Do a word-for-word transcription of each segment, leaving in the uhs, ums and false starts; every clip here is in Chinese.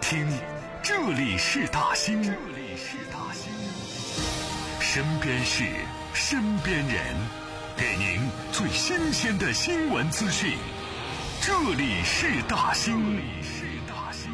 听，这里是大兴，这里是大兴，身边事，身边人，给您最新鲜的新闻资讯。这里是大兴，这里是大兴。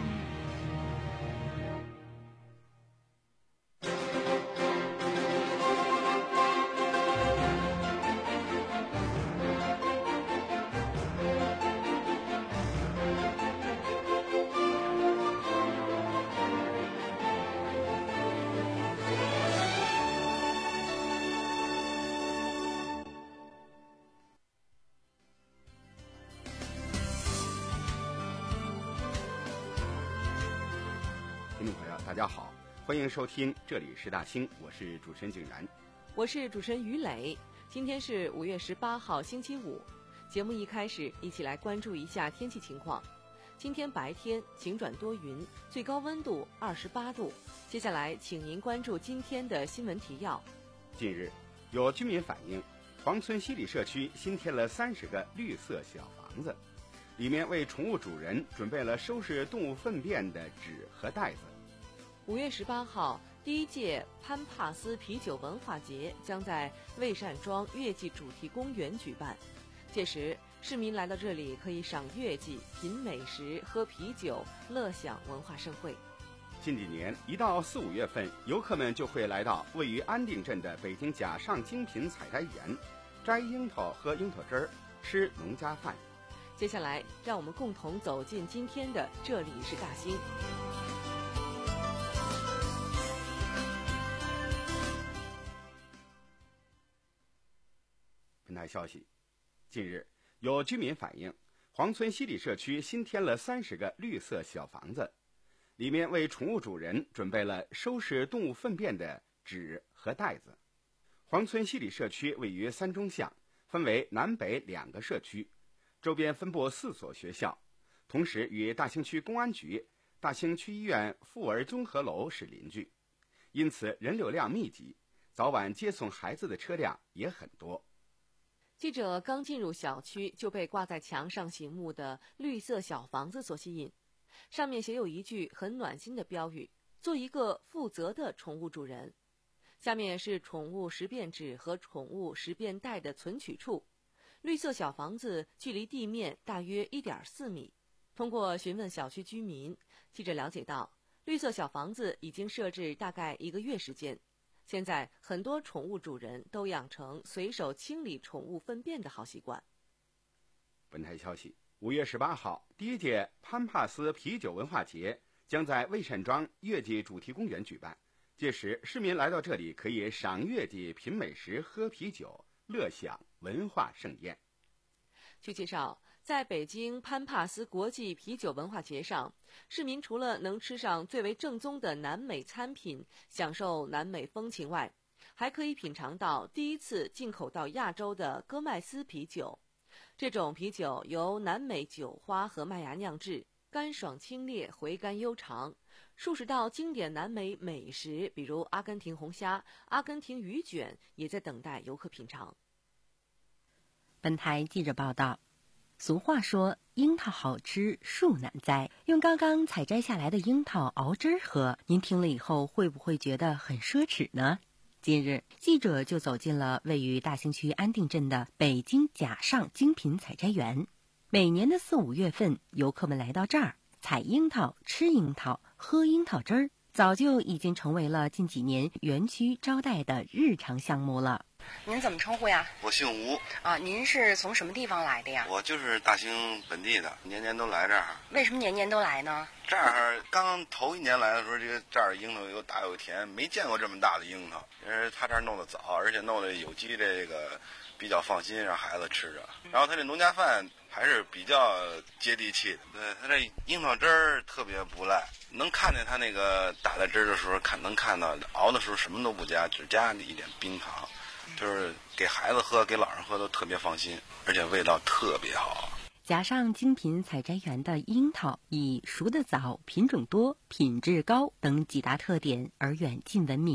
听众朋友大家好，欢迎收听这里是大兴，我是主持人景然， 我是主持人于磊。今天是五月十八号星期五，节目一开始一起来关注一下天气情况。今天白天晴转多云，最高温度二十八度。接下来请您关注今天的新闻提要。 近日有居民反映，黄村西里社区新添了三十个绿色小房子，里面为宠物主人准备了收拾动物粪便的纸和袋子。 五月十八号，第一届潘帕斯啤酒文化节将在魏善庄月季主题公园举办。届时，市民来到这里可以赏月季、品美食、喝啤酒，乐享文化盛会。 近几年，一到四五月份，游客们就会来到位于安定镇的北京甲上精品采摘园，摘樱桃、喝樱桃汁儿、吃农家饭。 接下来，让我们共同走进今天的这里是大兴。 本台消息，近日有居民反映，黄村西里社区新添了三十个绿色小房子，里面为宠物主人准备了收拾动物粪便的纸和袋子。黄村西里社区位于三中巷，分为南北两个社区，周边分布四所学校，同时与大兴区公安局、大兴区医院妇儿综合楼是邻居，因此人流量密集，早晚接送孩子的车辆也很多。 记者刚进入小区，就被挂在墙上醒目的绿色小房子所吸引，上面写有一句很暖心的标语：做一个负责的宠物主人。下面是宠物识别纸和宠物识别袋的存取处。绿色小房子距离地面大约 一点四米。通过询问小区居民，记者了解到，绿色小房子已经设置大概一个月时间。现在很多宠物主人都养成随手清理宠物粪便的好习惯。 本台消息，五月十八号，第一届潘帕斯啤酒文化节将在魏善庄月季主题公园举办。届时，市民来到这里可以赏月季、品美食、喝啤酒，乐享文化盛宴。 据介绍，在北京潘帕斯国际啤酒文化节上，市民除了能吃上最为正宗的南美餐品，享受南美风情外，还可以品尝到第一次进口到亚洲的戈麦斯啤酒。这种啤酒由南美酒花和麦芽酿制，干爽清冽，回甘悠长。数十道经典南美美食，比如阿根廷红虾、阿根廷鱼卷，也在等待游客品尝。 本台记者报道，俗话说樱桃好吃树难栽，用刚刚采摘下来的樱桃熬汁儿喝，您听了以后会不会觉得很奢侈呢？近日，记者就走进了位于大兴区安定镇的北京甲上精品采摘园。每年的四五月份，游客们来到这儿采樱桃、吃樱桃、喝樱桃汁儿，早就已经成为了近几年园区招待的日常项目了。 您怎么称呼呀？ 我姓吴啊，您是从什么地方来的呀？ 我就是大兴本地的，年年都来这儿。 为什么年年都来呢？ 这儿刚头一年来的时候，这个这儿樱桃又大又甜，没见过这么大的樱桃。因为他这儿弄得早，而且弄得有机，这个比较放心，让孩子吃着。然后他这农家饭还是比较接地气的，对他这樱桃汁儿特别不赖。能看见他那个打在汁儿的时候，看能看到熬的时候什么都不加，只加一点冰糖。就是给孩子喝给老人喝都特别放心，而且味道特别好。 甲上精品采摘园的樱桃以熟得早、品种多、品质高等几大特点而远近闻名，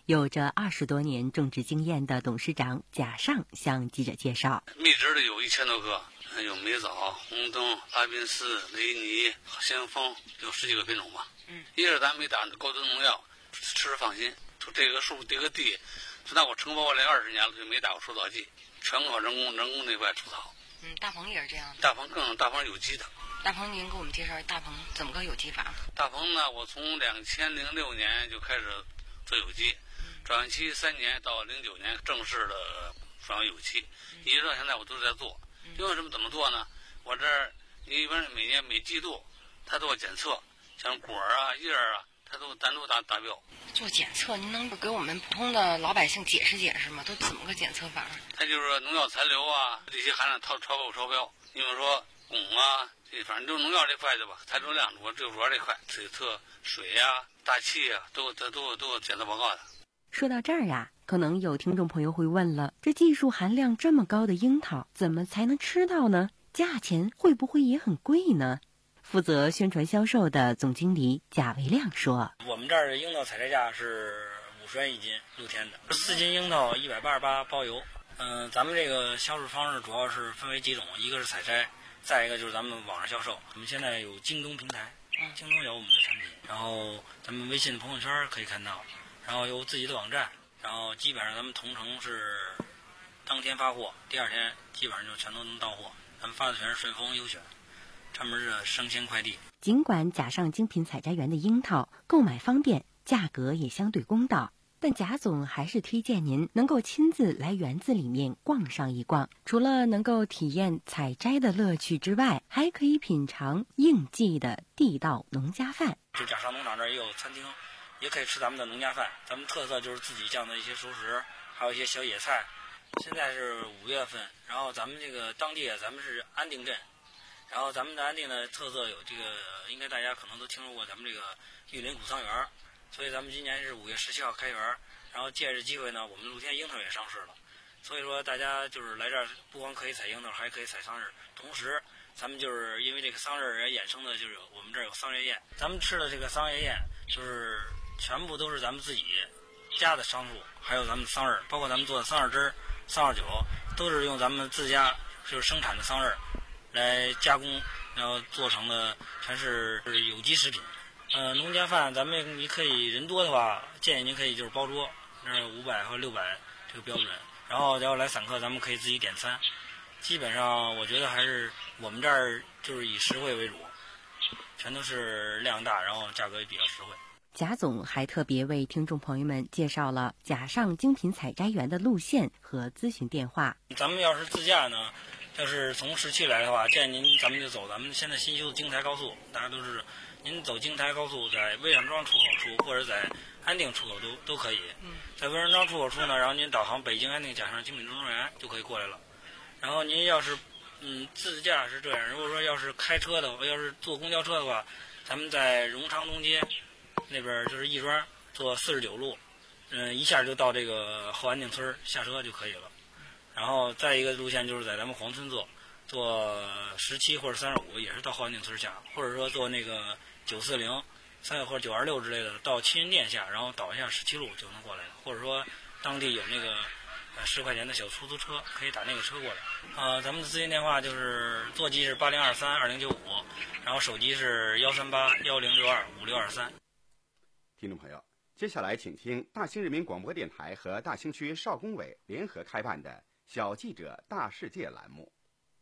有着二十多年种植经验的董事长贾尚向记者介绍， 蜜汁的有一千多个，有梅枣、红灯、拉宾斯、雷尼、先锋，有十几个品种吧。嗯，一是咱没打高端农药，吃着放心。就这个树这个地，就拿我承包来二十年了，就没打过除草剂，全靠人工人工那块除草。 嗯，大棚也是这样的。 大棚更大棚有机的。 大棚，您给我们介绍大棚怎么个有机法？ 大棚呢，我从两千零六年就开始做有机，转期三年到零九年正式的转为有机，一直到现在我都在做。因为什么？怎么做呢？我这儿一般每年每季度，他做检测，像果儿啊、叶儿啊，他都单独达达标。 做检测，您能给我们普通的老百姓解释解释吗？都怎么个检测法？ 它就是农药残留啊，这些含量超超不超标？你比如说汞啊，这反正就是农药这块的吧，残留量我就主要这块，水测水呀、啊、大气呀、啊，都都都都有检测报告的。 说到这儿呀、啊，可能有听众朋友会问了，这技术含量这么高的樱桃，怎么才能吃到呢？价钱会不会也很贵呢？负责宣传销售的总经理贾维亮说：“ 我们这儿樱桃采摘价是五十元一斤，露天的，四斤樱桃一百八十八包邮。嗯、呃，咱们这个销售方式主要是分为几种，一个是采摘，再一个就是咱们网上销售。我们现在有京东平台，京东有我们的产品，然后咱们微信的朋友圈可以看到，然后有自己的网站，然后基本上咱们同城是当天发货，第二天基本上就全都能到货。咱们发的全是顺丰优选。”专门是生鲜快递。 尽管贾尚精品采摘园的樱桃购买方便，价格也相对公道，但贾总还是推荐您能够亲自来园子里面逛上一逛。除了能够体验采摘的乐趣之外，还可以品尝应季的地道农家饭。 就贾尚农场这儿也有餐厅，也可以吃咱们的农家饭。咱们特色就是自己酱的一些熟食，还有一些小野菜。现在是五月份，然后咱们这个当地啊，咱们是安定镇。然后咱们的安定的特色有这个，应该大家可能都听说过咱们这个玉林古桑园，所以咱们今年是五月十七号开园，然后借着机会呢，我们露天樱桃也上市了，所以说大家就是来这儿不光可以采樱桃，还可以采桑葚，同时咱们就是因为这个桑葚而衍生的就是我们这儿有桑叶宴，咱们吃的这个桑叶宴就是全部都是咱们自己家的桑树，还有咱们桑葚，包括咱们做的桑葚汁、桑葚酒，都是用咱们自家就是生产的桑葚来加工，然后做成的全是有机食品。呃，农家饭咱们你可以人多的话，建议您可以就是包桌，那五百和六百这个标准。然后要来散客，咱们可以自己点餐。基本上我觉得还是我们这儿就是以实惠为主，全都是量大，然后价格也比较实惠。 贾总还特别为听众朋友们介绍了贾尚精品采摘园的路线和咨询电话。 咱们要是自驾呢，要是从市区来的话，建议您咱们就走咱们现在新修的京台高速，大家都知道，您走京台高速，在魏上庄出口处或者在安定出口都都可以。在魏上庄出口处呢，然后您导航北京安定贾尚精品种植园就可以过来了。然后您要是嗯自驾是这样，如果说要是开车的话，要是坐公交车的话，咱们在荣昌东街那边就是亦庄坐四十九路，嗯，一下就到这个后安定村下车就可以了。然后再一个路线就是在咱们黄村坐，坐十七或者三十五也是到后安定村下，或者说坐那个九四零、三或者九二六之类的到七云店下，然后倒一下十七路就能过来了。或者说当地有那个呃十块钱的小出租车，可以打那个车过来。呃，咱们的咨询电话就是座机是八零二三二零九五，然后手机是幺三八幺零六二五六二三。 听众朋友，接下来请听大兴人民广播电台和大兴区少工委联合开办的小记者大世界栏目。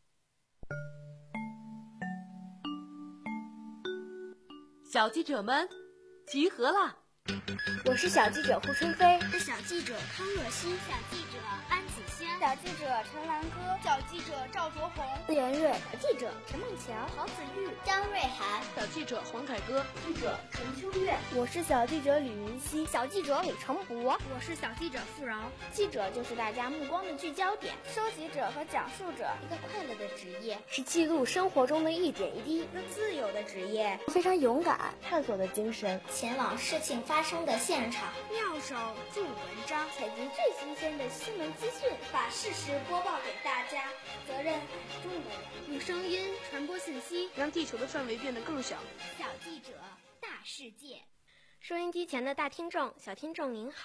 小记者们集合了！ 我是小记者胡春飞， 是小记者康若欣， 小记者安子轩， 小记者陈兰歌， 小记者赵卓红， 连瑞， 小记者陈梦乔， 郝子玉， 张瑞涵， 小记者黄凯歌， 记者陈秋月， 我是小记者李云熙， 小记者李成博， 我是小记者付饶。 记者就是大家目光的聚焦点， 收集者和讲述者， 一个快乐的职业， 是记录生活中的一点一滴， 一个自由的职业， 非常勇敢，探索的精神， 前往事情发生的现场， 妙手著文章， 采集最新鲜的新闻资讯， 把事实播报给大家， 责任很重的人， 用声音传播信息， 让地球的范围变得更小。 小记者大世界， 收音机前的大听众、小听众您好，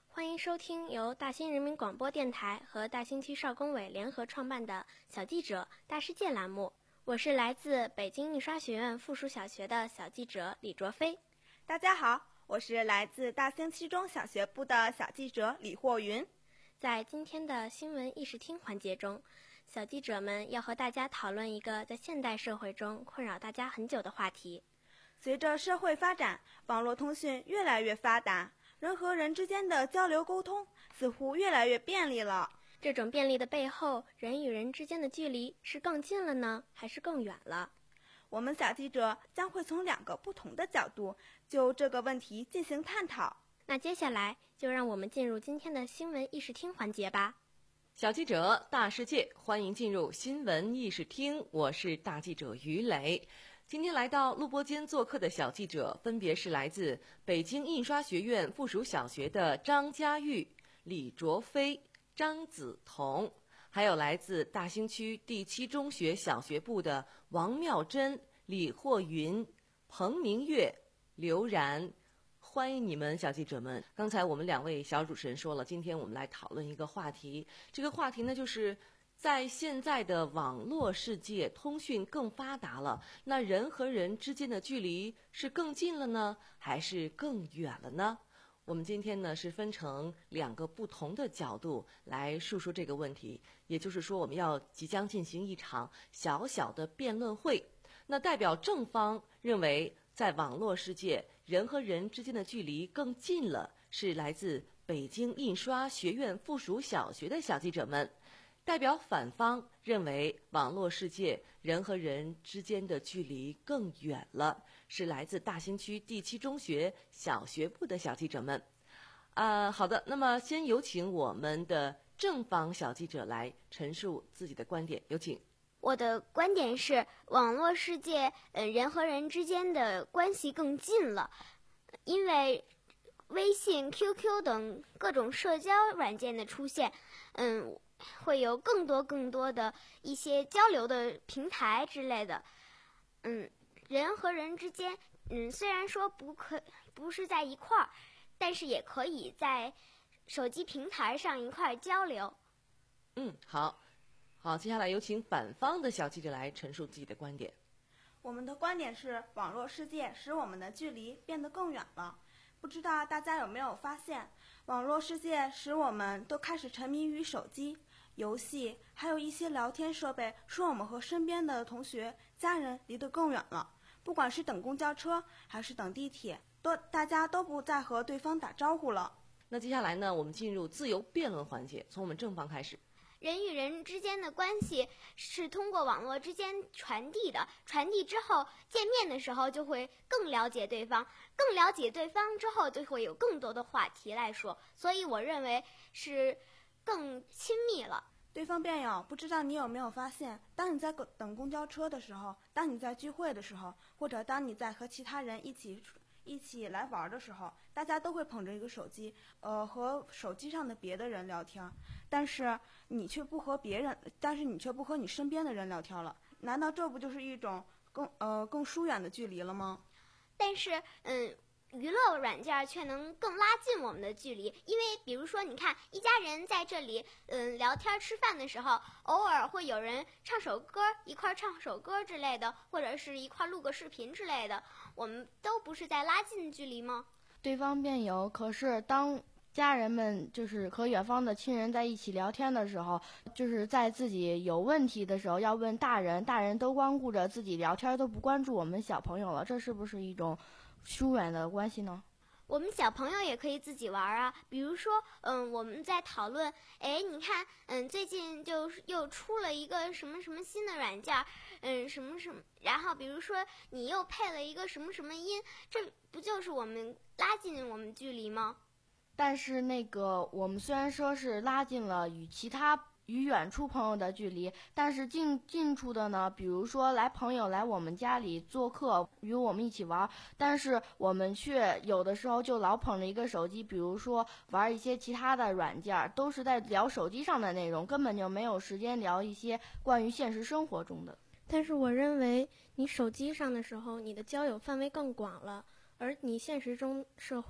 欢迎收听由大兴人民广播电台和大兴区少工委联合创办的小记者大世界栏目。我是来自北京印刷学院附属小学的小记者李卓飞。 大家好，我是来自大兴七中小学部的小记者李霍云。 在今天的新闻议事厅环节中，小记者们要和大家讨论一个在现代社会中困扰大家很久的话题。 随着社会发展，网络通讯越来越发达，人和人之间的交流沟通似乎越来越便利了。 这种便利的背后，人与人之间的距离是更近了呢，还是更远了？ 我们小记者将会从两个不同的角度就这个问题进行探讨。 那接下来就让我们进入今天的新闻议事厅环节吧。 小记者大世界，欢迎进入新闻议事厅，我是大记者于磊。今天来到录播间做客的小记者分别是来自北京印刷学院附属小学的张佳玉、李卓飞、张子彤，还有来自大兴区第七中学小学部的王妙珍、李霍云、彭明月、刘然。欢迎你们，小记者们。刚才我们两位小主持人说了，今天我们来讨论一个话题。这个话题呢，就是在现在的网络世界，通讯更发达了，那人和人之间的距离是更近了呢，还是更远了呢？我们今天呢是分成两个不同的角度来述说这个问题，也就是说，我们要即将进行一场小小的辩论会。那代表正方认为，在网络世界，人和人之间的距离更近了，是来自北京印刷学院附属小学的小记者们。代表反方认为，网络世界人和人之间的距离更远了，是来自大兴区第七中学小学部的小记者们。啊，好的，那么先有请我们的正方小记者来陈述自己的观点，有请。 我的观点是，网络世界，呃，人和人之间的关系更近了，因为微信、Q Q 等各种社交软件的出现，嗯，会有更多更多的一些交流的平台之类的，嗯，人和人之间，嗯，虽然说不可不是在一块儿，但是也可以在手机平台上一块儿交流。 嗯，好。好，接下来有请反方的小记者来陈述自己的观点。 我们的观点是，网络世界使我们的距离变得更远了。不知道大家有没有发现，网络世界使我们都开始沉迷于手机、游戏，还有一些聊天设备，使我们和身边的同学、家人离得更远了。不管是等公交车还是等地铁，都大家都不再和对方打招呼了。 那接下来呢，我们进入自由辩论环节，从我们正方开始。 人与人之间的关系是通过网络之间传递的，传递之后见面的时候就会更了解对方，更了解对方之后就会有更多的话题来说，所以我认为是更亲密了。 对方辩友，不知道你有没有发现，当你在等公交车的时候，当你在聚会的时候，或者当你在和其他人一起一起来玩的时候，大家都会捧着一个手机，呃，和手机上的别的人聊天，但是你却不和别人，但是你却不和你身边的人聊天了。难道这不就是一种更呃更疏远的距离了吗？ 但是，嗯。娱乐软件却能更拉近我们的距离，因为比如说你看一家人在这里嗯聊天吃饭的时候，偶尔会有人唱首歌，一块唱首歌之类的，或者是一块录个视频之类的，我们都不是在拉近距离吗？ 对方辩友，可是当家人们就是和远方的亲人在一起聊天的时候，就是在自己有问题的时候要问大人，大人都光顾着自己聊天，都不关注我们小朋友了，这是不是一种疏远的关系呢？ 我们小朋友也可以自己玩啊，比如说，嗯，我们在讨论，哎，你看，嗯，最近就又出了一个什么什么新的软件，嗯，什么什么，然后比如说你又配了一个什么什么音，这不就是我们拉近我们距离吗？ 但是那个我们虽然说是拉近了与其他与远处朋友的距离，但是近近处的呢，比如说来朋友来我们家里做客，与我们一起玩，但是我们却有的时候就老捧着一个手机，比如说玩一些其他的软件，都是在聊手机上的内容，根本就没有时间聊一些关于现实生活中的。 但是我认为你手机上的时候，你的交友范围更广了，而你现实中社会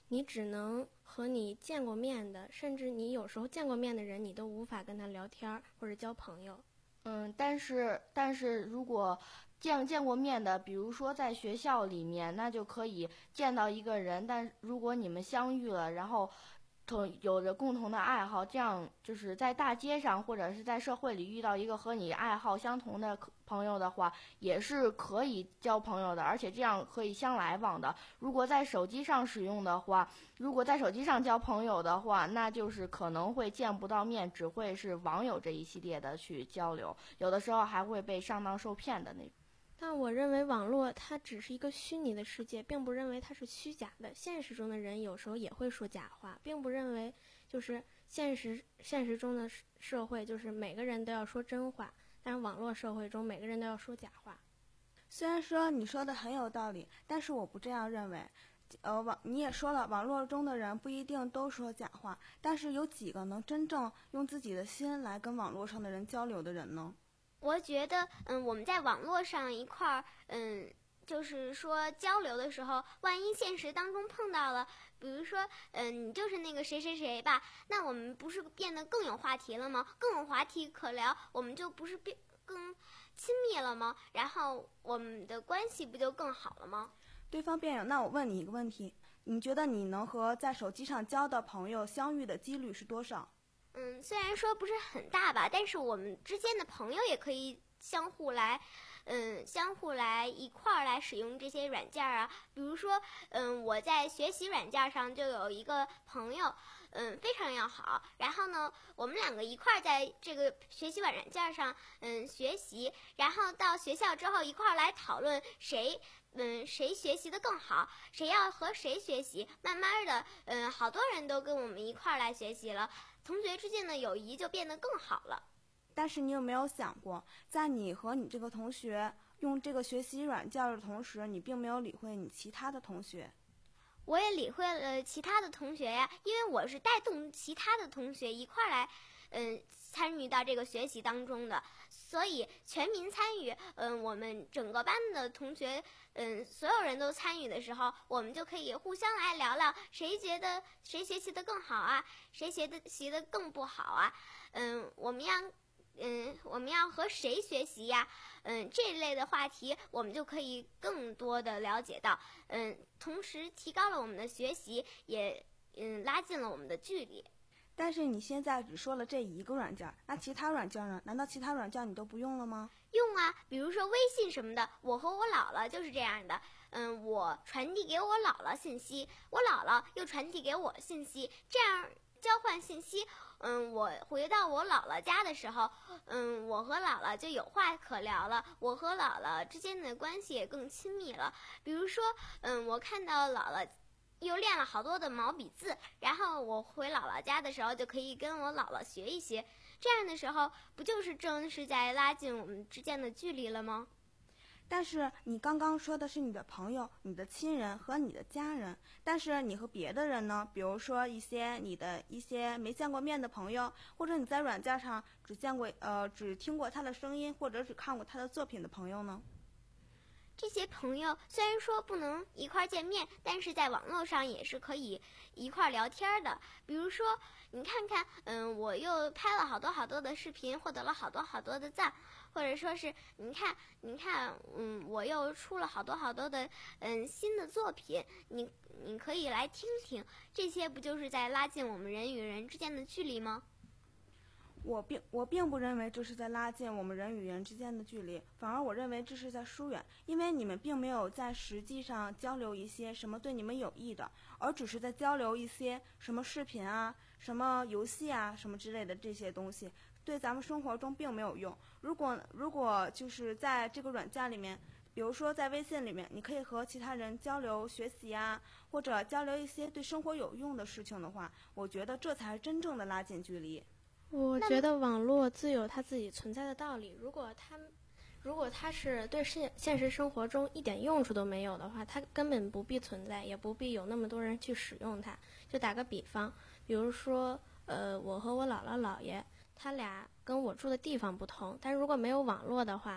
你只能和你见过面的，甚至你有时候见过面的人，你都无法跟他聊天或者交朋友。 嗯，但是但是如果见见过面的，比如说在学校里面，那就可以见到一个人，但如果你们相遇了，然后同有着共同的爱好，这样就是在大街上或者是在社会里遇到一个和你爱好相同的朋友的话，也是可以交朋友的，而且这样可以相来往的。如果在手机上使用的话，如果在手机上交朋友的话，那就是可能会见不到面，只会是网友这一系列的去交流，有的时候还会被上当受骗的那种。 但我认为网络它只是一个虚拟的世界，并不认为它是虚假的。现实中的人有时候也会说假话，并不认为就是现实现实中的社会就是每个人都要说真话，但是网络社会中每个人都要说假话。 虽然说你说的很有道理，但是我不这样认为。呃，网你也说了，网络中的人不一定都说假话，但是有几个能真正用自己的心来跟网络上的人交流的人呢？ 我觉得，嗯，我们在网络上一块儿，嗯，就是说交流的时候，万一现实当中碰到了，比如说，嗯，你就是那个谁谁谁吧，那我们不是变得更有话题了吗？更有话题可聊，我们就不是变更亲密了吗？然后我们的关系不就更好了吗？ 对方辩友，那我问你一个问题，你觉得你能和在手机上交的朋友相遇的几率是多少？ 嗯，虽然说不是很大吧，但是我们之间的朋友也可以相互来，嗯，相互来一块儿来使用这些软件啊。比如说，嗯，我在学习软件上就有一个朋友，嗯，非常要好。然后呢，我们两个一块儿在这个学习软件上，嗯，学习，然后到学校之后一块儿来讨论谁。嗯，谁学习的更好，谁要和谁学习，慢慢的，嗯，好多人都跟我们一块儿来学习了，同学之间的友谊就变得更好了。 但是你有没有想过，在你和你这个同学用这个学习软件的同时，你并没有理会你其他的同学？ 我也理会了其他的同学呀，因为我是带动其他的同学一块儿来，嗯，参与到这个学习当中的，所以全民参与，嗯，我们整个班的同学，嗯，所有人都参与的时候，我们就可以互相来聊聊，谁觉得谁学习的更好啊，谁学的习的更不好啊，嗯，我们要。嗯，我们要和谁学习呀？嗯，这一类的话题，我们就可以更多的了解到，嗯，同时提高了我们的学习，也嗯拉近了我们的距离。 但是你现在只说了这一个软件，那其他软件呢？难道其他软件你都不用了吗？ 用啊，比如说微信什么的，我和我姥姥就是这样的。嗯，我传递给我姥姥信息，我姥姥又传递给我信息，这样交换信息。嗯，我回到我姥姥家的时候，嗯，我和姥姥就有话可聊了，我和姥姥之间的关系也更亲密了。比如说，嗯，我看到姥姥又练了好多的毛笔字，然后我回姥姥家的时候就可以跟我姥姥学一些，这样的时候不就是正是在拉近我们之间的距离了吗？ 但是你刚刚说的是你的朋友、你的亲人和你的家人，但是你和别的人呢？比如说一些你的一些没见过面的朋友，或者你在软件上只见过呃只听过他的声音，或者只看过他的作品的朋友呢？ 这些朋友虽然说不能一块见面，但是在网络上也是可以一块聊天的。比如说，你看看，嗯，我又拍了好多好多的视频，获得了好多好多的赞，或者说是，你看，你看，嗯，我又出了好多好多的，嗯，新的作品，你你可以来听听，这些不就是在拉近我们人与人之间的距离吗？ 我并我并不认为这是在拉近我们人与人之间的距离，反而我认为这是在疏远，因为你们并没有在实际上交流一些什么对你们有益的，而只是在交流一些什么视频啊、什么游戏啊、什么之类的这些东西，对咱们生活中并没有用。如果如果就是在这个软件里面，比如说在微信里面，你可以和其他人交流学习啊，或者交流一些对生活有用的事情的话，我觉得这才是真正的拉近距离。 我觉得网络自有它自己存在的道理。如果它，如果它是对现现实生活中一点用处都没有的话，它根本不必存在，也不必有那么多人去使用它。就打个比方，比如说，呃，我和我姥姥姥爷，他俩跟我住的地方不同，但如果没有网络的话，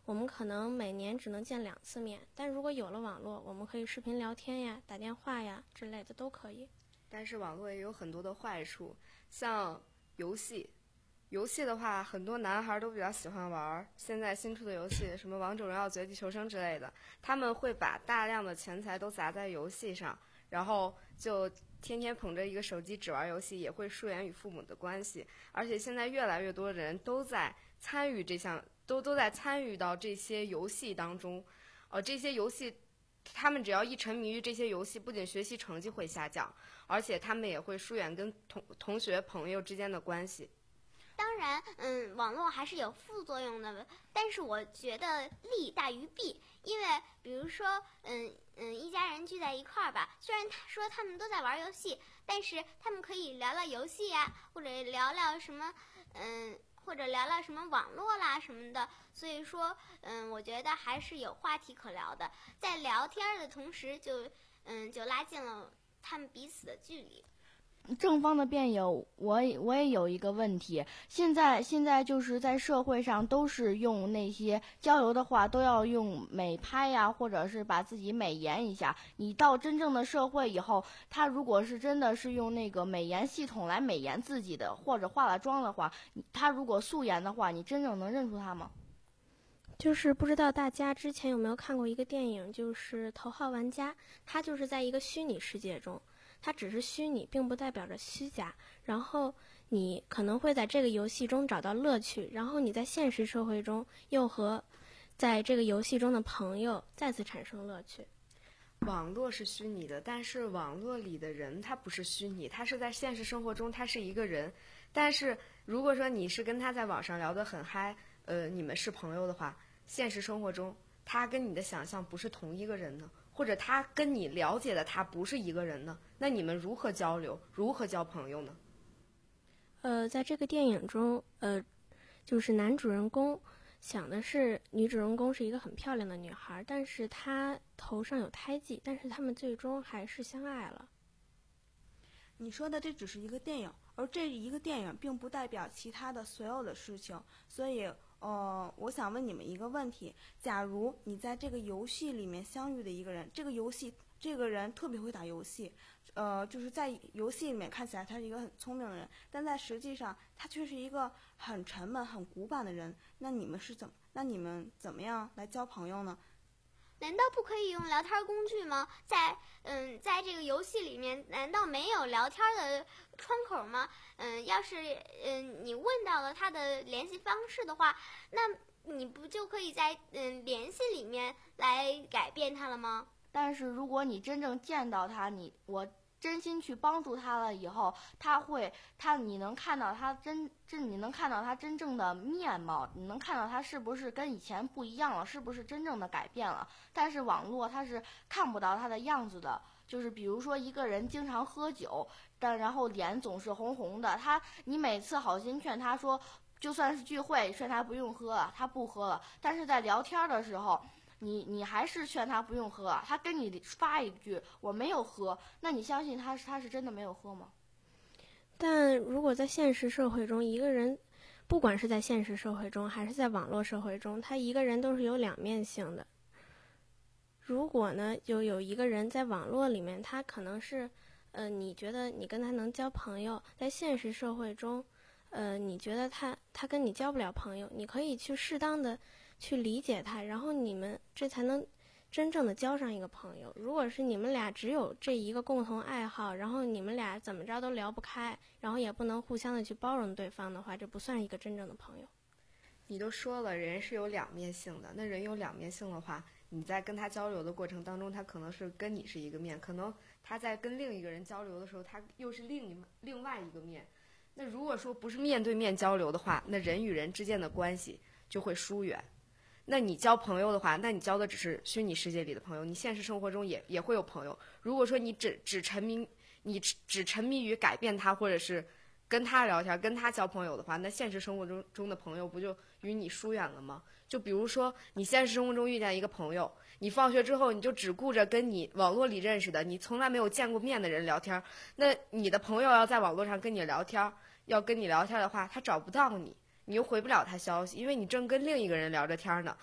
我们可能每年只能见两次面，但如果有了网络，我们可以视频聊天呀、打电话呀之类的都可以。 但是网络也有很多的坏处，像游戏，游戏的话，很多男孩都比较喜欢玩。现在新出的游戏，什么王者荣耀、绝地求生之类的，他们会把大量的钱财都砸在游戏上，然后就天天捧着一个手机只玩游戏，也会疏远与父母的关系。而且现在越来越多人都在参与这项，都都在参与到这些游戏当中。呃，这些游戏，他们只要一沉迷于这些游戏，不仅学习成绩会下降，而且他们也会疏远跟同同学朋友之间的关系。 当然，嗯，网络还是有副作用的，但是我觉得利大于弊。因为比如说，嗯嗯，一家人聚在一块儿吧，虽然他说他们都在玩游戏，但是他们可以聊聊游戏呀，或者聊聊什么，嗯，或者聊聊什么网络啦什么的。所以说，嗯，我觉得还是有话题可聊的，在聊天的同时就，嗯，就拉近了他们彼此的距离。 正方的辩友，我也我也有一个问题，现在现在就是在社会上都是用那些交流的话都要用美拍呀，或者是把自己美颜一下。你到真正的社会以后，他如果是真的是用那个美颜系统来美颜自己的，或者化了妆的话，他如果素颜的话，你真正能认出他吗？ 就是不知道大家之前有没有看过一个电影，就是《头号玩家》，他就是在一个虚拟世界中。它只是虚拟，并不代表着虚假。然后你可能会在这个游戏中找到乐趣，然后你在现实社会中又和在这个游戏中的朋友再次产生乐趣。 网络是虚拟的，但是网络里的人他不是虚拟，他是在现实生活中他是一个人。但是如果说你是跟他在网上聊得很嗨，呃，你们是朋友的话，现实生活中他跟你的想象不是同一个人呢？或者他跟你了解的他不是一个人呢，那你们如何交流，如何交朋友呢？ 呃，在这个电影中，呃，就是男主人公想的是女主人公是一个很漂亮的女孩，但是她头上有胎记，但是他们最终还是相爱了。 你说的这只是一个电影，而这一个电影并不代表其他的所有的事情，所以呃，我想问你们一个问题：假如你在这个游戏里面相遇的一个人，这个游戏这个人特别会打游戏，呃，就是在游戏里面看起来他是一个很聪明的人，但在实际上他却是一个很沉闷、很古板的人。那你们是怎么？那你们怎么样来交朋友呢？ 难道不可以用聊天工具吗？在嗯，在这个游戏里面，难道没有聊天的窗口吗？嗯，要是嗯你问到了他的联系方式的话，那你不就可以在嗯联系里面来改变他了吗？ 但是如果你真正见到他，你我真心去帮助他了以后，他会他你能看到他真真你能看到他真正的面貌，你能看到他是不是跟以前不一样了，是不是真正的改变了。但是网络他是看不到他的样子的，就是比如说一个人经常喝酒，但然后脸总是红红的，他你每次好心劝他说，就算是聚会劝他不用喝了，他不喝了，但是在聊天的时候你你还是劝他不用喝，他跟你发一句我没有喝，那你相信他是他是真的没有喝吗？ 但如果在现实社会中，一个人不管是在现实社会中还是在网络社会中，他一个人都是有两面性的。如果呢，就有一个人在网络里面，他可能是呃你觉得你跟他能交朋友，在现实社会中呃你觉得他他跟你交不了朋友，你可以去适当的去理解他，然后你们这才能真正的交上一个朋友。如果是你们俩只有这一个共同爱好，然后你们俩怎么着都聊不开，然后也不能互相的去包容对方的话，这不算一个真正的朋友。 你都说了，人是有两面性的，那人有两面性的话，你在跟他交流的过程当中，他可能是跟你是一个面，可能他在跟另一个人交流的时候，他又是另一另外一个面。那如果说不是面对面交流的话，那人与人之间的关系就会疏远。那你交朋友的话，那你交的只是虚拟世界里的朋友，你现实生活中也也会有朋友。如果说你只只沉迷，你只只沉迷于改变他，或者是跟他聊天、跟他交朋友的话，那现实生活中中的朋友不就与你疏远了吗？就比如说你现实生活中遇见一个朋友，你放学之后你就只顾着跟你网络里认识的、你从来没有见过面的人聊天，那你的朋友要在网络上跟你聊天，要跟你聊天的话，他找不到你。你又回不了他消息，因为你正跟另一个人聊着天呢。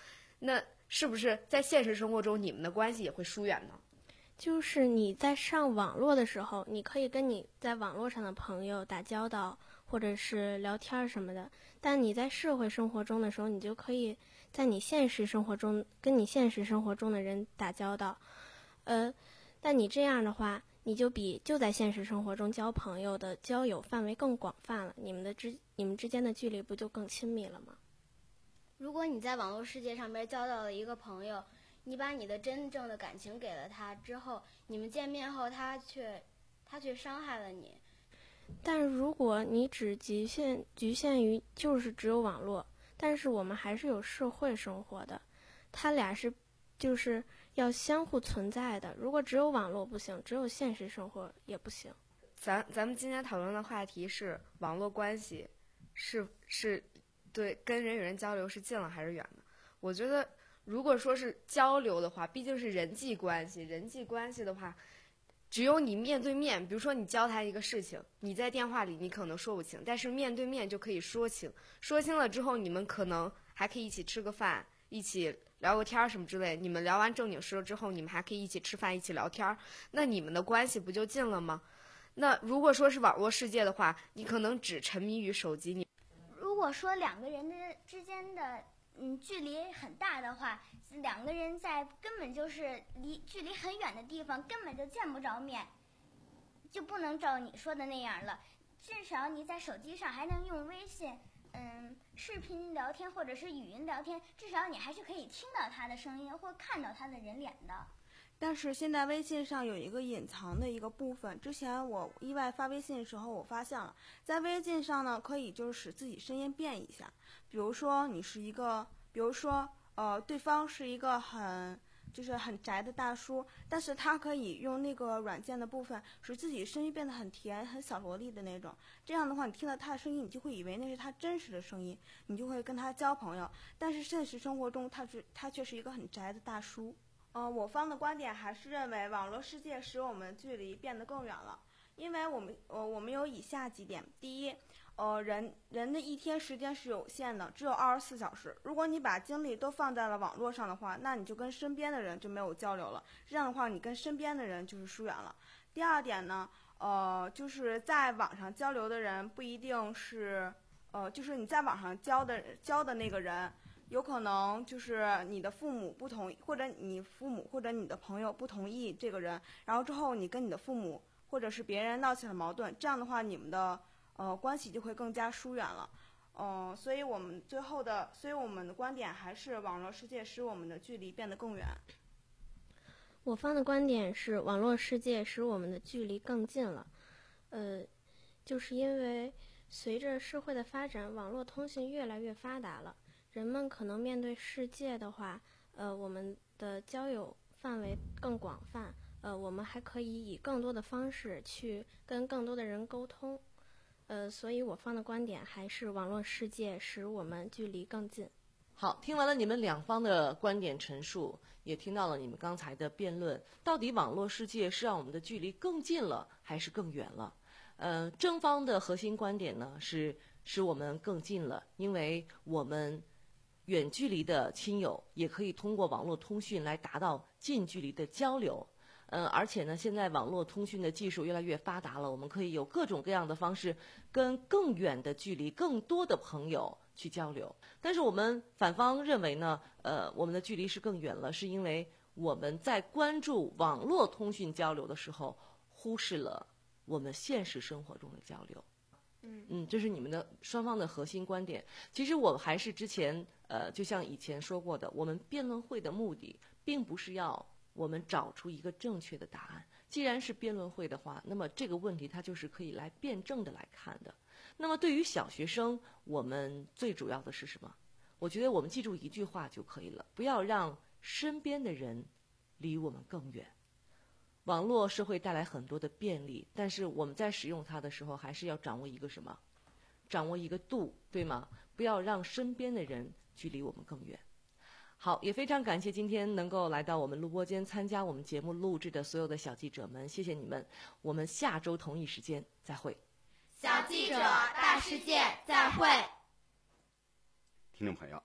那是不是在现实生活中你们的关系也会疏远呢？ 就是你在上网络的时候，你可以跟你在网络上的朋友打交道，或者是聊天什么的，但你在社会生活中的时候，你就可以在你现实生活中跟你现实生活中的人打交道，呃，但你这样的话，你就比就在现实生活中交朋友的交友范围更广泛了，你们的之你们之间的距离不就更亲密了吗？ 如果你在网络世界上边交到了一个朋友，你把你的真正的感情给了他之后，你们见面后他却他却伤害了你。 但如果你只局限局限于就是只有网络，但是我们还是有社会生活的，它俩是就是要相互存在的。如果只有网络不行，只有现实生活也不行。 咱咱们今天讨论的话题是网络关系是是对跟人与人交流是近了还是远的？我觉得如果说是交流的话，毕竟是人际关系，人际关系的话，只有你面对面，比如说你教他一个事情，你在电话里你可能说不清，但是面对面就可以说清，说清了之后，你们可能还可以一起吃个饭，一起聊个天什么之类，你们聊完正经事了之后，你们还可以一起吃饭，一起聊天，那你们的关系不就近了吗？那如果说是网络世界的话，你可能只沉迷于手机。你如果说两个人的之间的嗯距离很大的话，两个人在根本就是离距离很远的地方，根本就见不着面，就不能照你说的那样了。至少你在手机上还能用微信嗯视频聊天或者是语音聊天，至少你还是可以听到他的声音或看到他的人脸的。 但是现在微信上有一个隐藏的一个部分，之前我意外发微信的时候，我发现了，在微信上呢，可以就是使自己声音变一下。比如说你是一个，比如说呃，对方是一个很就是很宅的大叔，但是他可以用那个软件的部分，使自己声音变得很甜、很小萝莉的那种。这样的话，你听到他的声音，你就会以为那是他真实的声音，你就会跟他交朋友。但是现实生活中，他是他却是一个很宅的大叔。呃，我方的观点还是认为网络世界使我们距离变得更远了，因为我们呃我们有以下几点：第一，呃人人的一天时间是有限的，只有二十四小时。如果你把精力都放在了网络上的话，那你就跟身边的人就没有交流了，这样的话你跟身边的人就是疏远了。第二点呢，呃就是在网上交流的人不一定是呃就是你在网上交的交的那个人。有可能就是你的父母不同意，或者你父母或者你的朋友不同意这个人，然后之后你跟你的父母或者是别人闹起了矛盾，这样的话你们的呃关系就会更加疏远了。嗯、呃，所以我们最后的，所以我们的观点还是网络世界使我们的距离变得更远。 我方的观点是网络世界使我们的距离更近了，呃，就是因为随着社会的发展，网络通讯越来越发达了。人们可能面对世界的话，呃，我们的交友范围更广泛，呃，我们还可以以更多的方式去跟更多的人沟通，呃，所以我方的观点还是网络世界使我们距离更近。 好，听完了你们两方的观点陈述，也听到了你们刚才的辩论，到底网络世界是让我们的距离更近了，还是更远了？呃，正方的核心观点呢是使我们更近了，因为我们远距离的亲友也可以通过网络通讯来达到近距离的交流，呃，而且呢，现在网络通讯的技术越来越发达了，我们可以有各种各样的方式跟更远的距离、更多的朋友去交流。但是我们反方认为呢，呃，我们的距离是更远了，是因为我们在关注网络通讯交流的时候，忽视了我们现实生活中的交流。 嗯嗯，这是你们的双方的核心观点。其实我还是之前呃，就像以前说过的，我们辩论会的目的并不是要我们找出一个正确的答案。既然是辩论会的话，那么这个问题它就是可以来辩证的来看的。那么对于小学生，我们最主要的是什么？我觉得我们记住一句话就可以了，不要让身边的人离我们更远。网络是会带来很多的便利，但是我们在使用它的时候，还是要掌握一个什么？掌握一个度，对吗？不要让身边的人距离我们更远。好，也非常感谢今天能够来到我们录播间参加我们节目录制的所有的小记者们，谢谢你们。我们下周同一时间再会。 小记者大世界再会。 听众朋友，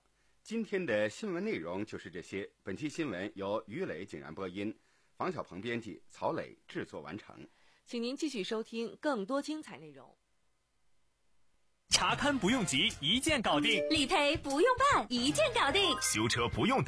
今天的新闻内容就是这些。本期新闻由于磊景然播音，房小鹏编辑，曹磊制作完成。 请您继续收听更多精彩内容。 查勘不用急，一键搞定； 理赔不用办，一键搞定； 修车不用等。